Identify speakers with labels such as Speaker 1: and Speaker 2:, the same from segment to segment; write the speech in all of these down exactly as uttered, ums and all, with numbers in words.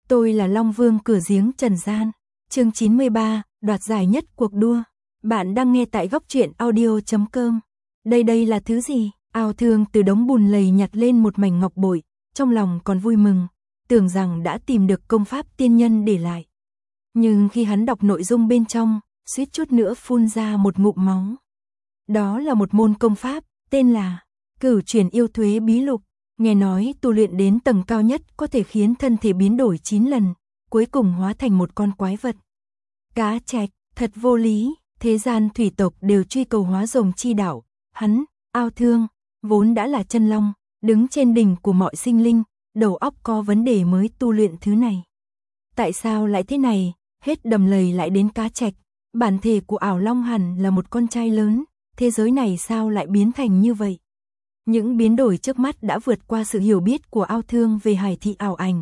Speaker 1: Tôi là Long Vương cửa giếng trần gian. Chương chín mươi ba, đoạt giải nhất cuộc đua. Bạn đang nghe tại góc truyện audio chấm com. Đây đây là thứ gì? Ao Thương từ đống bùn lầy nhặt lên một mảnh ngọc bội, trong lòng còn vui mừng, tưởng rằng đã tìm được công pháp tiên nhân để lại. Nhưng khi hắn đọc nội dung bên trong, suýt chút nữa phun ra một ngụm máu. Đó là một môn công pháp, tên là Cửu Chuyển Yêu Thuế Bí Lục. Nghe nói tu luyện đến tầng cao nhất có thể khiến thân thể biến đổi chín lần, cuối cùng hóa thành một con quái vật. Cá Trạch, thật vô lý, thế gian thủy tộc đều truy cầu hóa rồng chi đạo. Hắn, Ao Thương, vốn đã là chân long, đứng trên đỉnh của mọi sinh linh, đầu óc có vấn đề mới tu luyện thứ này. Tại sao lại thế này, hết đầm lầy lại đến Cá Trạch, bản thể của ảo long hẳn là một con trai lớn, thế giới này sao lại biến thành như vậy? Những biến đổi trước mắt đã vượt qua sự hiểu biết của Ao Thương về hải thị ảo ảnh.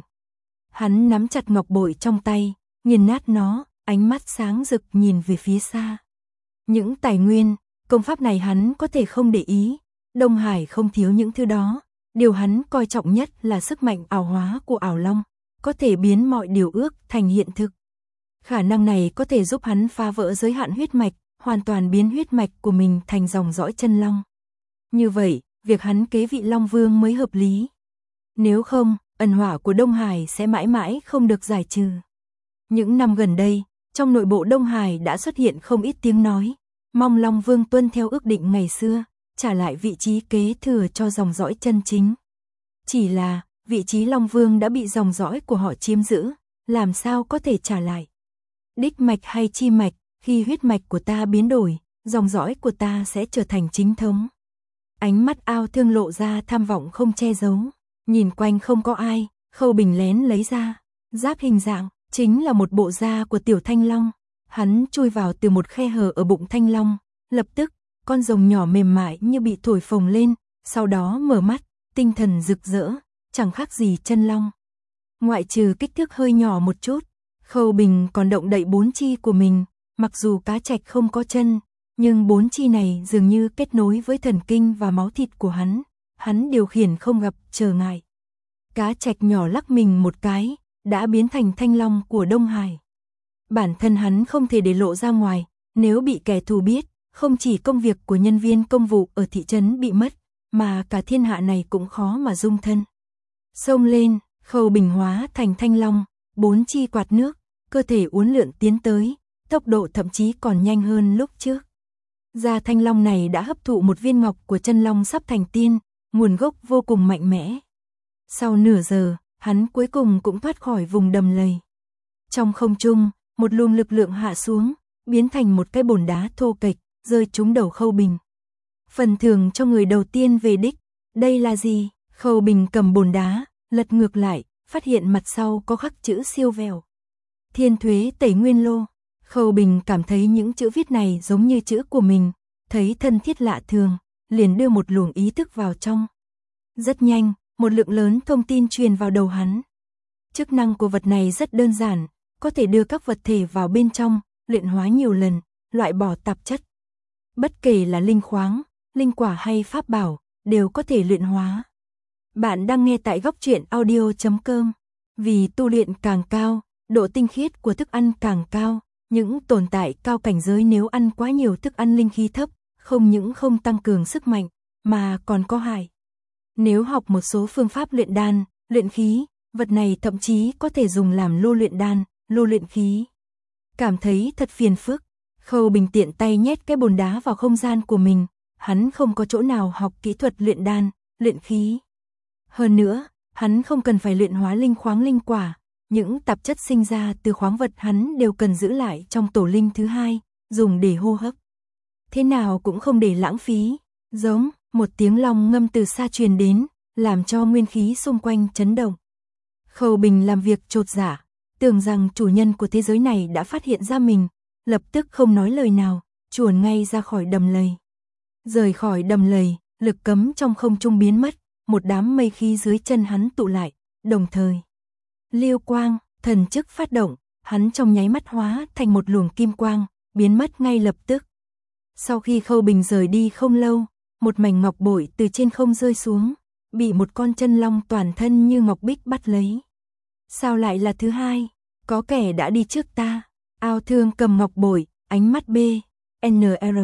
Speaker 1: Hắn nắm chặt ngọc bội trong tay, nghiền nát nó, ánh mắt sáng rực nhìn về phía xa. Những tài nguyên, công pháp này hắn có thể không để ý, Đông Hải không thiếu những thứ đó, điều hắn coi trọng nhất là sức mạnh ảo hóa của ảo long, có thể biến mọi điều ước thành hiện thực. Khả năng này có thể giúp hắn phá vỡ giới hạn huyết mạch, hoàn toàn biến huyết mạch của mình thành dòng dõi chân long. Như vậy, việc hắn kế vị Long Vương mới hợp lý. Nếu không, ẩn họa của Đông Hải sẽ mãi mãi không được giải trừ. Những năm gần đây, trong nội bộ Đông Hải đã xuất hiện không ít tiếng nói, mong Long Vương tuân theo ước định ngày xưa, trả lại vị trí kế thừa cho dòng dõi chân chính. Chỉ là, vị trí Long Vương đã bị dòng dõi của họ chiếm giữ, làm sao có thể trả lại? Đích mạch hay chi mạch, khi huyết mạch của ta biến đổi, dòng dõi của ta sẽ trở thành chính thống. Ánh mắt Ao Thương lộ ra tham vọng không che giấu, nhìn quanh không có ai, Khâu Bình lén lấy ra, giáp hình dạng, chính là một bộ da của tiểu thanh long. Hắn chui vào từ một khe hở ở bụng thanh long, lập tức, con rồng nhỏ mềm mại như bị thổi phồng lên, sau đó mở mắt, tinh thần rực rỡ, chẳng khác gì chân long. Ngoại trừ kích thước hơi nhỏ một chút, Khâu Bình còn động đậy bốn chi của mình, mặc dù Cá Trạch không có chân, nhưng bốn chi này dường như kết nối với thần kinh và máu thịt của hắn, hắn điều khiển không gặp trở ngại. Cá Trạch nhỏ lắc mình một cái, đã biến thành thanh long của Đông Hải. Bản thân hắn không thể để lộ ra ngoài, nếu bị kẻ thù biết, không chỉ công việc của nhân viên công vụ ở thị trấn bị mất, mà cả thiên hạ này cũng khó mà dung thân. Xông lên, Khâu Bình hóa thành thanh long, bốn chi quạt nước, cơ thể uốn lượn tiến tới, tốc độ thậm chí còn nhanh hơn lúc trước. Da thanh long này đã hấp thụ một viên ngọc của chân long sắp thành tiên, nguồn gốc vô cùng mạnh mẽ. Sau nửa giờ, hắn cuối cùng cũng thoát khỏi vùng đầm lầy. Trong không trung, một luồng lực lượng hạ xuống, biến thành một cái bồn đá thô kệch, rơi trúng đầu Khâu Bình. Phần thưởng cho người đầu tiên về đích, đây là gì? Khâu Bình cầm bồn đá, lật ngược lại, phát hiện mặt sau có khắc chữ siêu vẹo. Thiên Thuế Tẩy Nguyên Lô. Khâu Bình cảm thấy những chữ viết này giống như chữ của mình, thấy thân thiết lạ thường, liền đưa một luồng ý thức vào trong. Rất nhanh, một lượng lớn thông tin truyền vào đầu hắn. Chức năng của vật này rất đơn giản, có thể đưa các vật thể vào bên trong, luyện hóa nhiều lần, loại bỏ tạp chất. Bất kể là linh khoáng, linh quả hay pháp bảo, đều có thể luyện hóa. Bạn đang nghe tại góc truyện audio chấm com. Vì tu luyện càng cao, độ tinh khiết của thức ăn càng cao. Những tồn tại cao cảnh giới nếu ăn quá nhiều thức ăn linh khí thấp, không những không tăng cường sức mạnh, mà còn có hại. Nếu học một số phương pháp luyện đan, luyện khí, vật này thậm chí có thể dùng làm lô luyện đan, lô luyện khí. Cảm thấy thật phiền phức, Khâu Bình tiện tay nhét cái bồn đá vào không gian của mình, hắn không có chỗ nào học kỹ thuật luyện đan, luyện khí. Hơn nữa, hắn không cần phải luyện hóa linh khoáng linh quả. Những tạp chất sinh ra từ khoáng vật hắn đều cần giữ lại trong tổ linh thứ hai, dùng để hô hấp. Thế nào cũng không để lãng phí. Giống, một tiếng long ngâm từ xa truyền đến, làm cho nguyên khí xung quanh chấn động. Khâu Bình làm việc chột dạ, tưởng rằng chủ nhân của thế giới này đã phát hiện ra mình, lập tức không nói lời nào, chuồn ngay ra khỏi đầm lầy. Rời khỏi đầm lầy, lực cấm trong không trung biến mất, một đám mây khí dưới chân hắn tụ lại, đồng thời. Liêu quang, thần chức phát động, hắn trong nháy mắt hóa thành một luồng kim quang, biến mất ngay lập tức. Sau khi Khâu Bình rời đi không lâu, một mảnh ngọc bội từ trên không rơi xuống, bị một con chân long toàn thân như ngọc bích bắt lấy. Sao lại là thứ hai? Có kẻ đã đi trước ta. Ao Thương cầm ngọc bội, ánh mắt B, N R.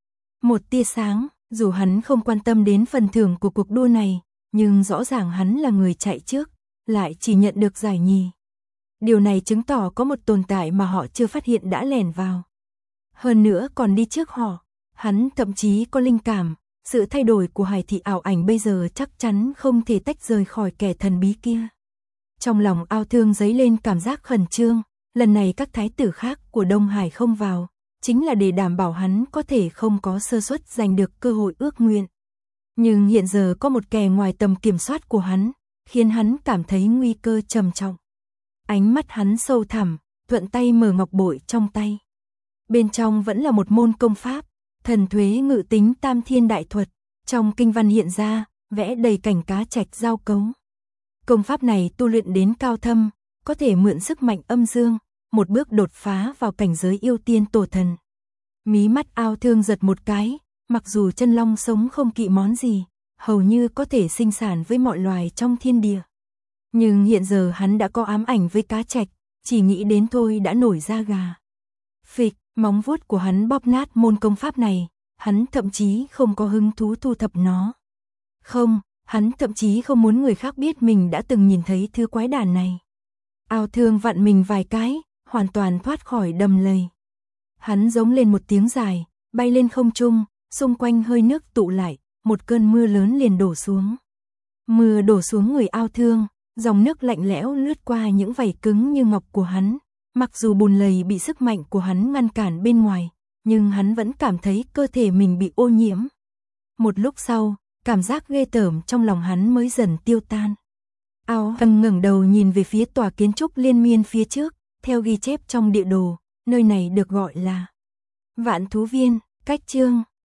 Speaker 1: Một tia sáng, dù hắn không quan tâm đến phần thưởng của cuộc đua này, nhưng rõ ràng hắn là người chạy trước, lại chỉ nhận được giải nhì. Điều này chứng tỏ có một tồn tại mà họ chưa phát hiện đã lẻn vào. Hơn nữa còn đi trước họ, hắn thậm chí có linh cảm, sự thay đổi của Hải thị ảo ảnh bây giờ chắc chắn không thể tách rời khỏi kẻ thần bí kia. Trong lòng Ao Thương dấy lên cảm giác khẩn trương, lần này các thái tử khác của Đông Hải không vào, chính là để đảm bảo hắn có thể không có sơ suất giành được cơ hội ước nguyện. Nhưng hiện giờ có một kẻ ngoài tầm kiểm soát của hắn, khiến hắn cảm thấy nguy cơ trầm trọng. Ánh mắt hắn sâu thẳm, thuận tay mở ngọc bội trong tay. Bên trong vẫn là một môn công pháp, thần thuế ngự tính tam thiên đại thuật, trong kinh văn hiện ra, vẽ đầy cảnh cá trạch giao cấu. Công pháp này tu luyện đến cao thâm, có thể mượn sức mạnh âm dương, một bước đột phá vào cảnh giới yêu tiên tổ thần. Mí mắt Ao Thương giật một cái, mặc dù chân long sống không kỵ món gì, hầu như có thể sinh sản với mọi loài trong thiên địa. Nhưng hiện giờ hắn đã có ám ảnh với cá trạch, chỉ nghĩ đến thôi đã nổi da gà. Phịch, móng vuốt của hắn bóp nát môn công pháp này, hắn thậm chí không có hứng thú thu thập nó. Không, hắn thậm chí không muốn người khác biết mình đã từng nhìn thấy thứ quái đản này. Ao Thương vặn mình vài cái, hoàn toàn thoát khỏi đầm lầy. Hắn giống lên một tiếng dài, bay lên không trung, xung quanh hơi nước tụ lại, một cơn mưa lớn liền đổ xuống. Mưa đổ xuống người Ao Thương, dòng nước lạnh lẽo lướt qua những vảy cứng như ngọc của hắn. Mặc dù bùn lầy bị sức mạnh của hắn ngăn cản bên ngoài, nhưng hắn vẫn cảm thấy cơ thể mình bị ô nhiễm. Một lúc sau, cảm giác ghê tởm trong lòng hắn mới dần tiêu tan. Ao Thương ngẩng đầu nhìn về phía tòa kiến trúc liên miên phía trước, theo ghi chép trong địa đồ, nơi này được gọi là Vạn Thú Viên, cách chương